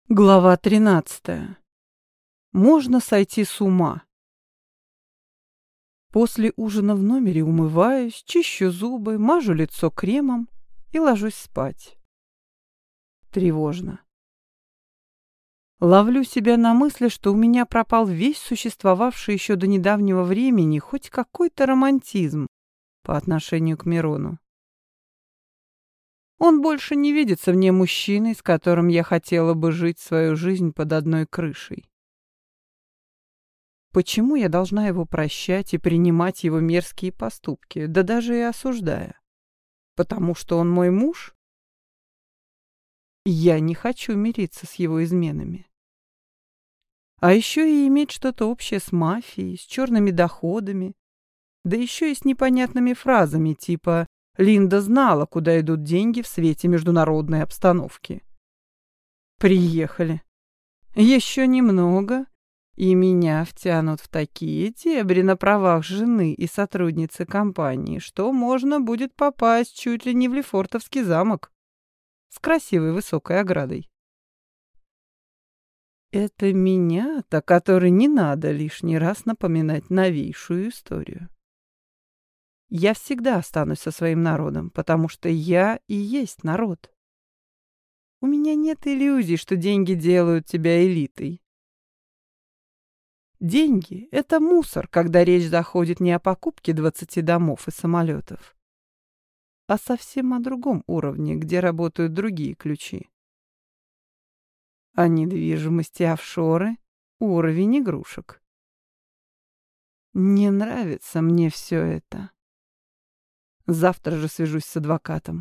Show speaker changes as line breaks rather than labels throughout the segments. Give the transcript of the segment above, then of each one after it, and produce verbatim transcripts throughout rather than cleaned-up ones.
Глава тринадцатая. Можно сойти с ума. После ужина в номере умываюсь, чищу зубы, мажу лицо кремом и ложусь спать. Тревожно. Ловлю себя на мысли, что у меня пропал весь существовавший еще до недавнего времени хоть какой-то романтизм по отношению к Мирону. Он больше не видится мне мужчиной, с которым я хотела бы жить свою жизнь под одной крышей. Почему я должна его прощать и принимать его мерзкие поступки, да даже и осуждая? Потому что он мой муж? Я не хочу мириться с его изменами. А еще и иметь что-то общее с мафией, с черными доходами, да еще и с непонятными фразами типа «Линда знала, куда идут деньги в свете международной обстановки». Приехали. Еще немного, и меня втянут в такие дебри на правах жены и сотрудницы компании, что можно будет попасть чуть ли не в Лефортовский замок с красивой высокой оградой. Это меня-то, которой не надо лишний раз напоминать новейшую историю. Я всегда останусь со своим народом, потому что я и есть народ. У меня нет иллюзий, что деньги делают тебя элитой. Деньги — это мусор, когда речь заходит не о покупке двадцати домов и самолетов, а совсем о другом уровне, где работают другие ключи. А недвижимость и офшоры — уровень игрушек. Не нравится мне все это. Завтра же свяжусь с адвокатом.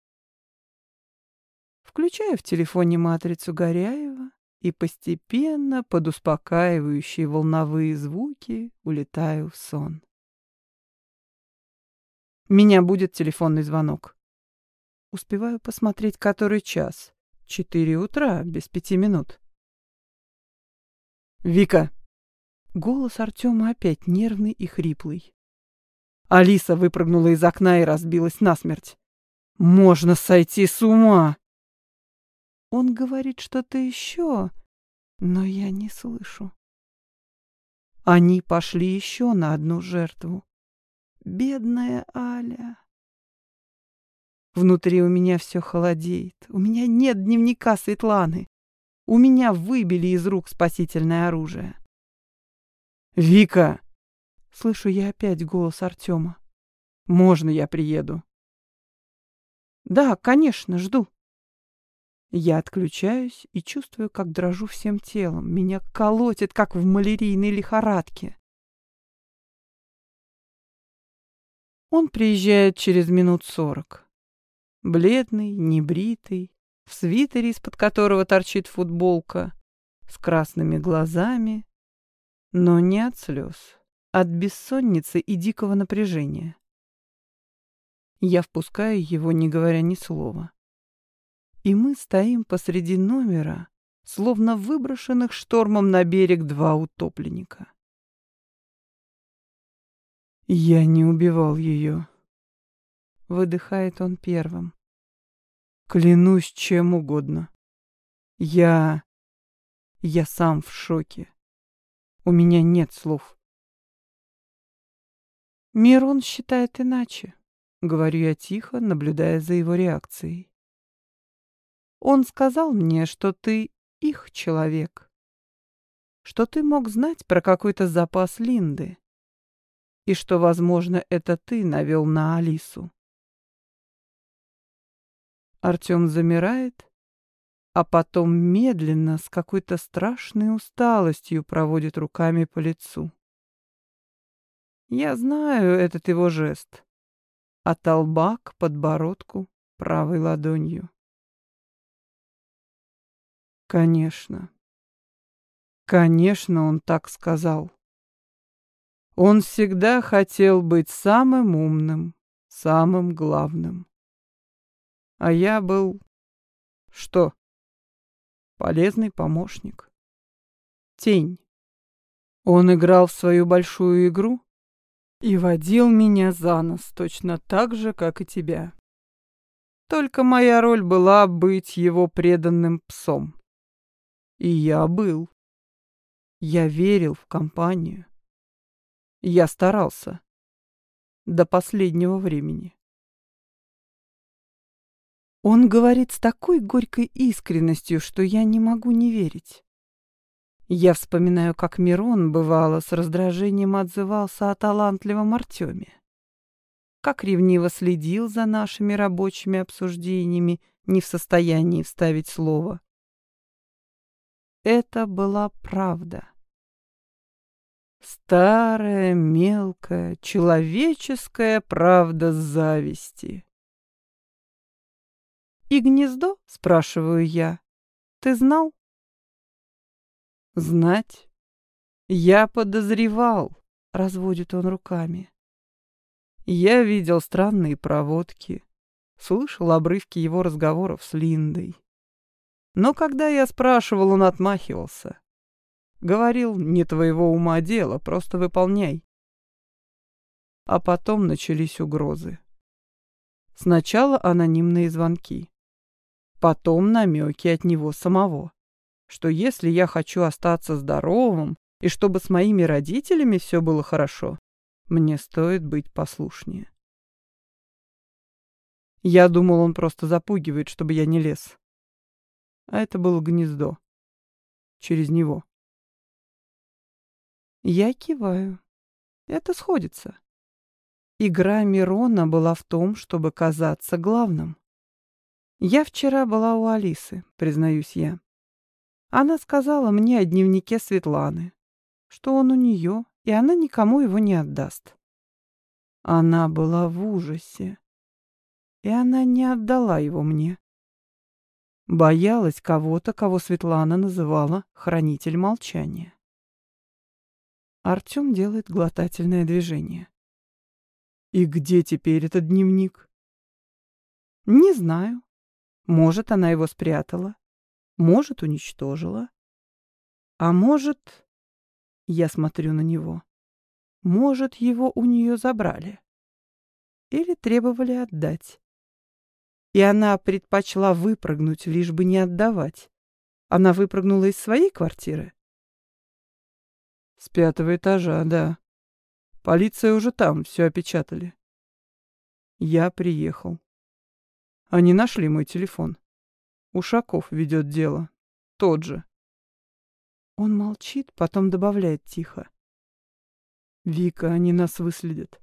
Включаю в телефоне матрицу Горяева и постепенно, под успокаивающие волновые звуки, улетаю в сон. Меня будет телефонный звонок. Успеваю посмотреть, который час. Четыре утра, без пяти минут. «Вика!» Голос Артема опять нервный и хриплый. Алиса выпрыгнула из окна и разбилась насмерть. «Можно сойти с ума!» Он говорит что-то еще, но я не слышу. Они пошли еще на одну жертву. Бедная Аля. Внутри у меня все холодеет. У меня нет дневника Светланы. У меня выбили из рук спасительное оружие. «Вика!» Слышу я опять голос Артема. «Можно я приеду?» «Да, конечно, жду». Я отключаюсь и чувствую, как дрожу всем телом. Меня колотит, как в малярийной лихорадке. Он приезжает через минут сорок. Бледный, небритый, в свитере, из-под которого торчит футболка, с красными глазами, но не от слез, от бессонницы и дикого напряжения. Я впускаю его, не говоря ни слова. И мы стоим посреди номера, словно выброшенных штормом на берег два утопленника. «Я не убивал ее», — выдыхает он первым. «Клянусь чем угодно. Я... я сам в шоке. У меня нет слов». «Мирон считает иначе», — говорю я тихо, наблюдая за его реакцией. «Он сказал мне, что ты их человек, что ты мог знать про какой-то запас Линды, и что, возможно, это ты навел на Алису». Артем замирает, а потом медленно, с какой-то страшной усталостью проводит руками по лицу. Я знаю этот его жест. От лба к подбородку правой ладонью. Конечно. Конечно, он так сказал. Он всегда хотел быть самым умным, самым главным. А я был... что? Полезный помощник. Тень. Он играл в свою большую игру и водил меня за нос точно так же, как и тебя. Только моя роль была быть его преданным псом. И я был. Я верил в компанию. Я старался. До последнего времени. Он говорит с такой горькой искренностью, что я не могу не верить. Я вспоминаю, как Мирон, бывало, с раздражением отзывался о талантливом Артеме. Как ревниво следил за нашими рабочими обсуждениями, не в состоянии вставить слово. Это была правда. Старая, мелкая, человеческая правда зависти. «И гнездо?» — спрашиваю я. «Ты знал?» «Знать? Я подозревал», — разводит он руками. Я видел странные проводки, слышал обрывки его разговоров с Линдой. Но когда я спрашивал, он отмахивался. Говорил, не твоего ума дело, просто выполняй. А потом начались угрозы. Сначала анонимные звонки. Потом намеки от него самого, что если я хочу остаться здоровым и чтобы с моими родителями все было хорошо, мне стоит быть послушнее. Я думал, он просто запугивает, чтобы я не лез. А это было гнездо. Через него. Я киваю. Это сходится. Игра Мирона была в том, чтобы казаться главным. Я вчера была у Алисы, признаюсь я. Она сказала мне о дневнике Светланы, что он у нее, и она никому его не отдаст. Она была в ужасе, и она не отдала его мне. Боялась кого-то, кого Светлана называла хранитель молчания. Артем делает глотательное движение. И где теперь этот дневник? Не знаю. Может, она его спрятала. Может, уничтожила. А может... Я смотрю на него. Может, его у нее забрали. Или требовали отдать. И она предпочла выпрыгнуть, лишь бы не отдавать. Она выпрыгнула из своей квартиры? С пятого этажа, да. Полиция уже там, все опечатали. Я приехал. Они нашли мой телефон. Ушаков ведет дело. Тот же. Он молчит, потом добавляет тихо. Вика, они нас выследят.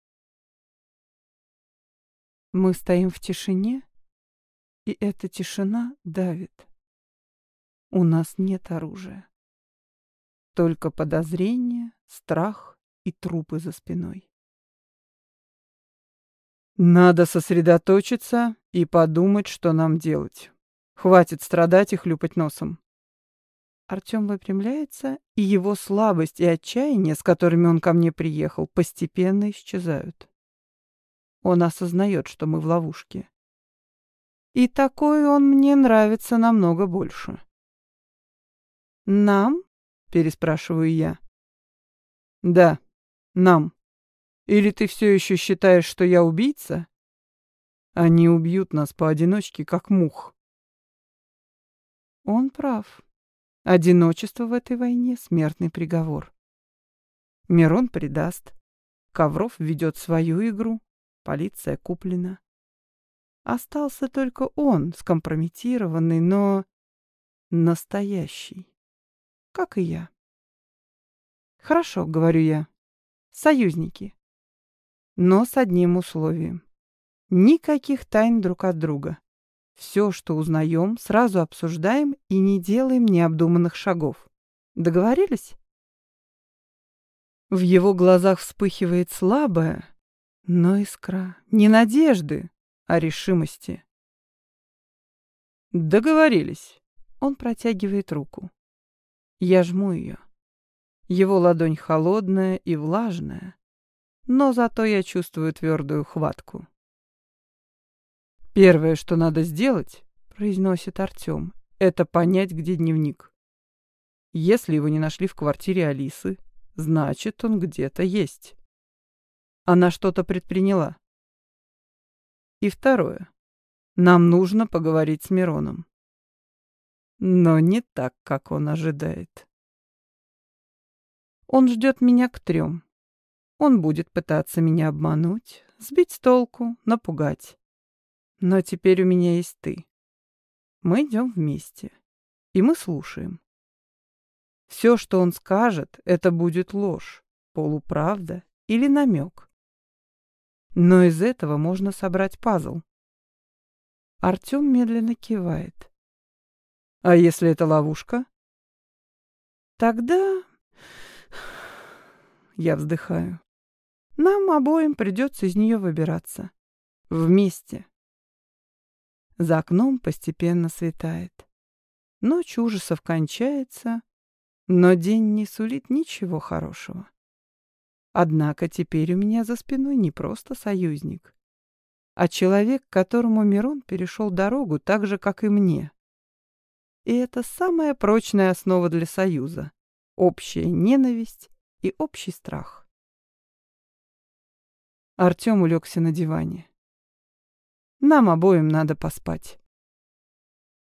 Мы стоим в тишине, и эта тишина давит. У нас нет оружия. Только подозрение, страх и трупы за спиной. Надо сосредоточиться и подумать, что нам делать. Хватит страдать и хлюпать носом. Артем выпрямляется, и его слабость и отчаяние, с которыми он ко мне приехал, постепенно исчезают. Он осознает, что мы в ловушке. И такой он мне нравится намного больше. «Нам?» — переспрашиваю я. «Да, нам. Или ты все еще считаешь, что я убийца? Они убьют нас поодиночке, как мух». Он прав. Одиночество в этой войне — смертный приговор. Мирон предаст. Ковров ведет свою игру. Полиция куплена. Остался только он, скомпрометированный, но настоящий. Как и я. Хорошо, говорю я. Союзники. Но с одним условием. Никаких тайн друг от друга. Все, что узнаем, сразу обсуждаем и не делаем необдуманных шагов. Договорились? В его глазах вспыхивает слабая, но искра не надежды, а решимости. Договорились. Он протягивает руку. Я жму ее. Его ладонь холодная и влажная, но зато я чувствую твердую хватку. «Первое, что надо сделать, — произносит Артем, — это понять, где дневник. Если его не нашли в квартире Алисы, значит, он где-то есть. Она что-то предприняла. И второе. Нам нужно поговорить с Мироном. но не так, как он ожидает. Он ждет меня к трем. Он будет пытаться меня обмануть, сбить с толку, напугать. Но теперь у меня есть ты. Мы идем вместе, и мы слушаем. Все, что он скажет, это будет ложь, полуправда или намек. Но из этого можно собрать пазл. Артем медленно кивает. А если это ловушка? Тогда... Я вздыхаю. Нам обоим придется из нее выбираться. Вместе. За окном постепенно светает. Ночь ужасов кончается, но день не сулит ничего хорошего. Однако теперь у меня за спиной не просто союзник, а человек, которому Мирон перешел дорогу так же, как и мне. И это самая прочная основа для союза. Общая ненависть и общий страх. Артем улегся на диване. Нам обоим надо поспать.